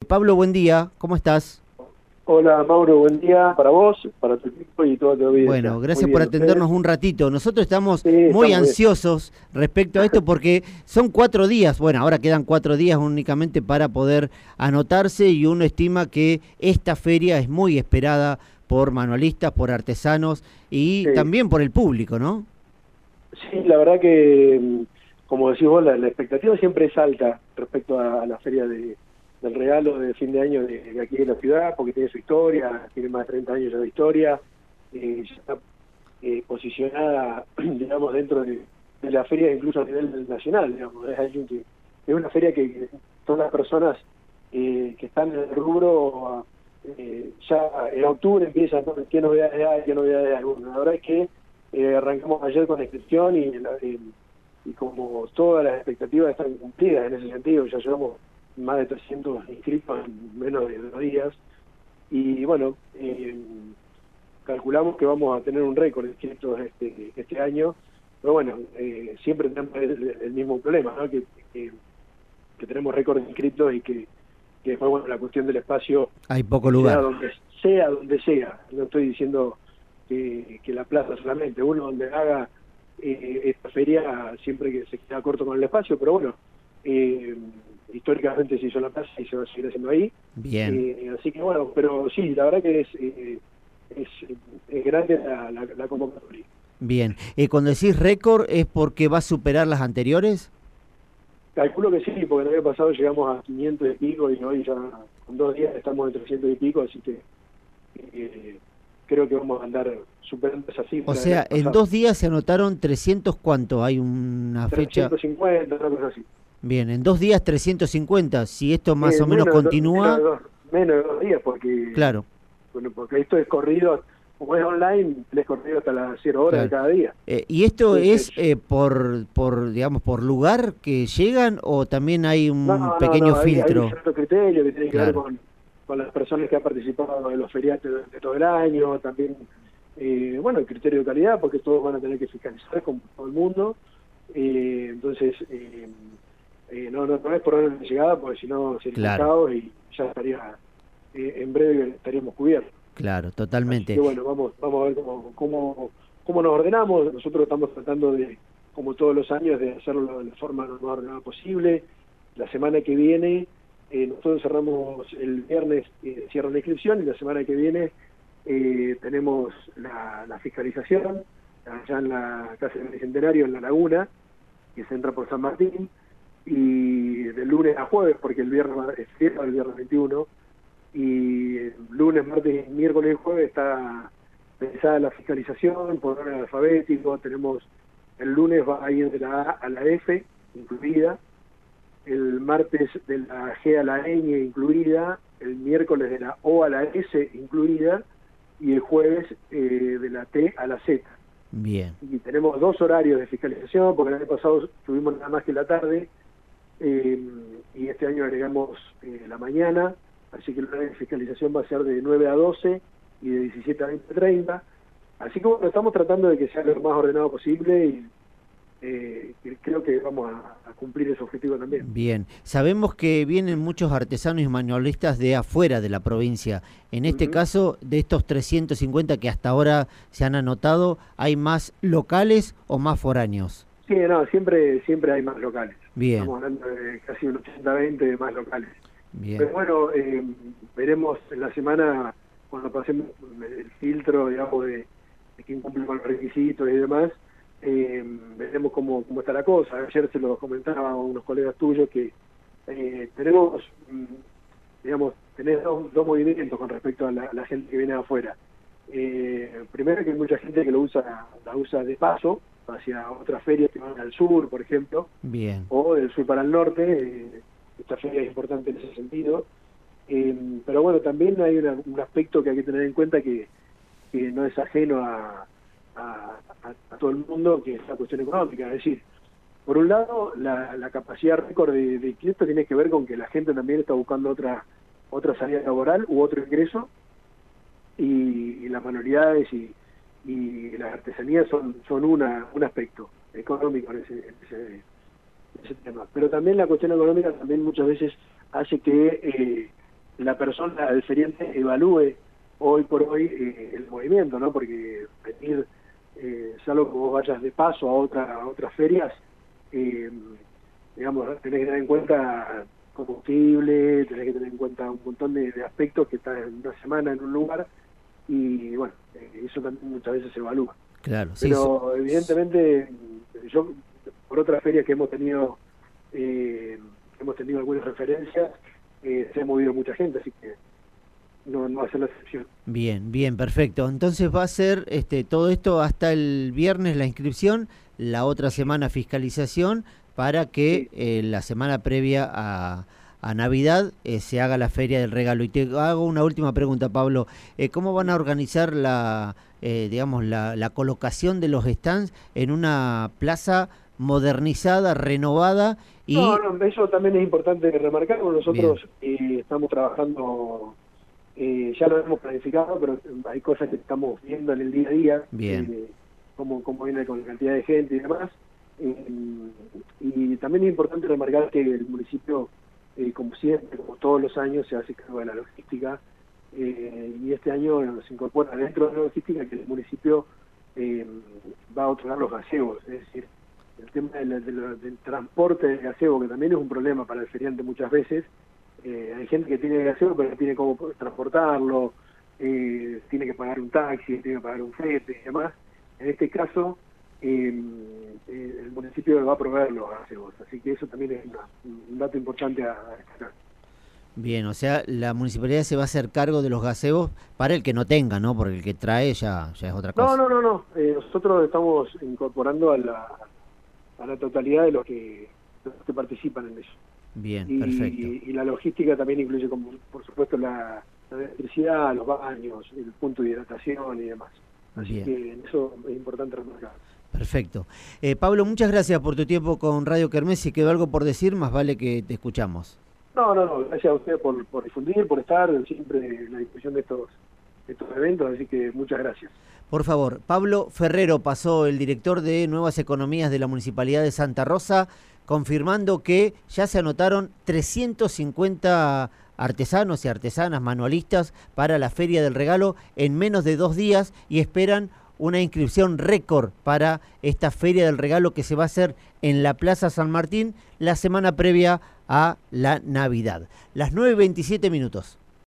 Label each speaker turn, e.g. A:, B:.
A: Pablo, buen día, ¿cómo estás?
B: Hola Mauro, buen día para vos, para tu equipo y toda tu audiencia.
A: Bueno,
B: Muy
A: gracias por
B: bien, ¿ustedes?
A: atendernos un ratito. Nosotros estamos
B: Sí,
A: muy
B: estamos bien.
A: ansiosos respecto a esto porque son 4 días, bueno, ahora quedan 4 días únicamente para poder anotarse y uno estima que esta feria es muy esperada por manualistas, por artesanos y
B: Sí,
A: también por el público, ¿no?
B: sí, la verdad que, como decís vos, la expectativa siempre es alta respecto a la feria del regalo de fin de año de aquí de la ciudad, porque tiene su historia, tiene más de 30 años ya de historia, ya está posicionada, digamos, dentro de la feria incluso a nivel nacional, digamos. Es una feria que todas las personas que están en el rubro, ya en octubre empiezan, ¿no? ¿Qué novedades hay? ¿Qué novedades hay? Bueno, la verdad es que arrancamos ayer con la inscripción y como todas las expectativas están cumplidas en ese sentido, ya llevamos más de 300 inscritos en menos de 2 días y bueno, calculamos que vamos a tener un récord de inscritos este año, pero bueno, siempre tenemos el mismo problema, ¿no? Que tenemos récord de inscritos y que después, bueno, la cuestión del espacio,
A: Hay poco
B: sea
A: lugar.
B: donde sea, no estoy diciendo que la plaza solamente, uno donde haga esta feria siempre que se queda corto con el espacio, pero bueno, eh, históricamente se hizo en la plaza y se va a seguir haciendo ahí,
A: Bien.
B: así que bueno, pero sí, la verdad que es, es grande la convocatoria.
A: Bien. Cuando decís récord, ¿es porque va a superar las anteriores?
B: Calculo que sí, porque el año pasado llegamos a 500 y pico y hoy ya con 2 días estamos en 300 y pico, así que creo que vamos a andar superando esa
A: O
B: cifra del
A: sea,
B: año
A: en
B: pasado.
A: 2 días se anotaron 300, ¿cuánto? Hay una fecha.
B: 350, una cosa así.
A: Bien, en 2 días 350. Si esto más o menos continúa,
B: Menos de 2 días, porque
A: claro,
B: bueno, porque esto es corrido, como es online, es corrido hasta las 0 horas de
A: claro.
B: cada día.
A: ¿Y esto
B: Entonces,
A: es digamos, por lugar que llegan o también hay un
B: no,
A: pequeño
B: hay un
A: filtro?
B: cierto criterio que tiene que ver
A: Claro,
B: con las personas que han participado en los feriados de todo el año, también, bueno, el criterio de calidad, porque todos van a tener que fiscalizar como todo el mundo, entonces, no es por orden de llegada, porque si no sería un
A: claro,
B: caos y ya estaría, en breve estaríamos cubiertos.
A: claro,
B: Así que
A: totalmente.
B: bueno, vamos a ver cómo nos ordenamos. Nosotros estamos tratando de, como todos los años, de hacerlo de la forma lo más ordenada posible. La semana que viene, nosotros cerramos el viernes, cierra la inscripción, y la semana que viene tenemos la fiscalización allá en la Casa del Bicentenario, en La Laguna, que se entra por San Martín, y de lunes a jueves, porque el viernes es fiesta, el viernes 21, y lunes, martes, miércoles y jueves está pensada la fiscalización por orden alfabético. Tenemos el lunes va a ir de la A a la F incluida, el martes de la G a la Ñ incluida, el miércoles de la O a la S incluida y el jueves de la T a la Z.
A: Bien,
B: Y tenemos 2 horarios de fiscalización, porque el año pasado tuvimos nada más que la tarde, eh, y este año agregamos la mañana, así que el horario de fiscalización va a ser de 9 a 12 y de 17 a 20:30. Así que bueno, estamos tratando de que sea lo más ordenado posible y creo que vamos a cumplir ese objetivo también.
A: bien. Sabemos que vienen muchos artesanos y manualistas de afuera de la provincia. En este
B: Ujú.
A: caso, de estos 350 que hasta ahora se han anotado, ¿hay más locales o más foráneos?
B: Sí, no, siempre hay más locales.
A: Bien,
B: Estamos hablando de casi un 80-20 de más locales.
A: bien,
B: Pero bueno, veremos en la semana, cuando pasemos el filtro, digamos, de quién cumple con los requisitos y demás, veremos cómo está la cosa. Ayer se lo comentaba a unos colegas tuyos que tenemos, tenés dos movimientos con respecto a la gente que viene de afuera. Primero que hay mucha gente que la usa de paso hacia otras ferias que van al sur, por ejemplo,
A: bien.
B: o del sur para el norte. Esta feria es importante en ese sentido. Pero bueno, también hay un aspecto que hay que tener en cuenta que no es ajeno a todo el mundo, que es la cuestión económica. Es decir, por un lado, la capacidad récord de esto tiene que ver con que la gente también está buscando otra salida laboral u otro ingreso, y las manualidades y las artesanías son un aspecto económico en ese tema. Pero también la cuestión económica también muchas veces hace que la persona, el feriante, evalúe hoy por hoy el movimiento, ¿no? Porque venir, salvo que vos vayas de paso a otras ferias, digamos, tenés que tener en cuenta combustible, tenés que tener en cuenta un montón de aspectos que están en una semana en un lugar, y bueno, eso también muchas veces se evalúa.
A: Claro, sí.
B: Pero evidentemente, yo, por otras ferias que hemos tenido algunas referencias, se ha movido mucha gente, así que no va a ser la excepción.
A: Bien, bien, perfecto. Entonces va a ser todo esto hasta el viernes la inscripción, la otra semana fiscalización, para que la semana previa a Navidad se haga la Feria del Regalo. Y te hago una última pregunta, Pablo. ¿Cómo van a organizar la colocación de los stands en una plaza modernizada, renovada?
B: No, eso también es importante remarcar. Nosotros estamos trabajando, ya lo hemos planificado, pero hay cosas que estamos viendo en el día a día.
A: Bien.
B: Cómo viene con la cantidad de gente y demás. Y también es importante remarcar que el municipio, como siempre, como todos los años, se hace cargo de la logística, y este año se incorpora dentro de la logística que el municipio va a otorgar los gazebos, es decir, el tema del transporte del gazebo, que también es un problema para el feriante muchas veces. Hay gente que tiene gazebo pero no tiene cómo transportarlo, tiene que pagar un taxi, tiene que pagar un flete y demás. En este caso, el municipio va a proveer los gazebos, así que eso también es un dato importante a destacar.
A: Bien, o sea, la municipalidad se va a hacer cargo de los gazebos para el que no tenga, ¿no? Porque el que trae ya es otra cosa.
B: No. Nosotros estamos incorporando a la totalidad de los que participan en eso.
A: Bien, perfecto.
B: Y la logística también incluye, como por supuesto, la electricidad, los baños, el punto de hidratación y demás. Así que eso es importante remarcar.
A: Perfecto. Pablo, muchas gracias por tu tiempo con Radio Kermés. Si quedó algo por decir, más vale que te escuchamos.
B: No. Gracias a ustedes por difundir, por estar siempre en la discusión de estos eventos, así que muchas gracias.
A: Por favor, Pablo Ferrero pasó, el director de Nuevas Economías de la Municipalidad de Santa Rosa, confirmando que ya se anotaron 350 artesanos y artesanas manualistas para la Feria del Regalo en menos de 2 días y esperan una inscripción récord para esta Feria del Regalo que se va a hacer en la Plaza San Martín la semana previa a la Navidad. Las 9:27 minutos.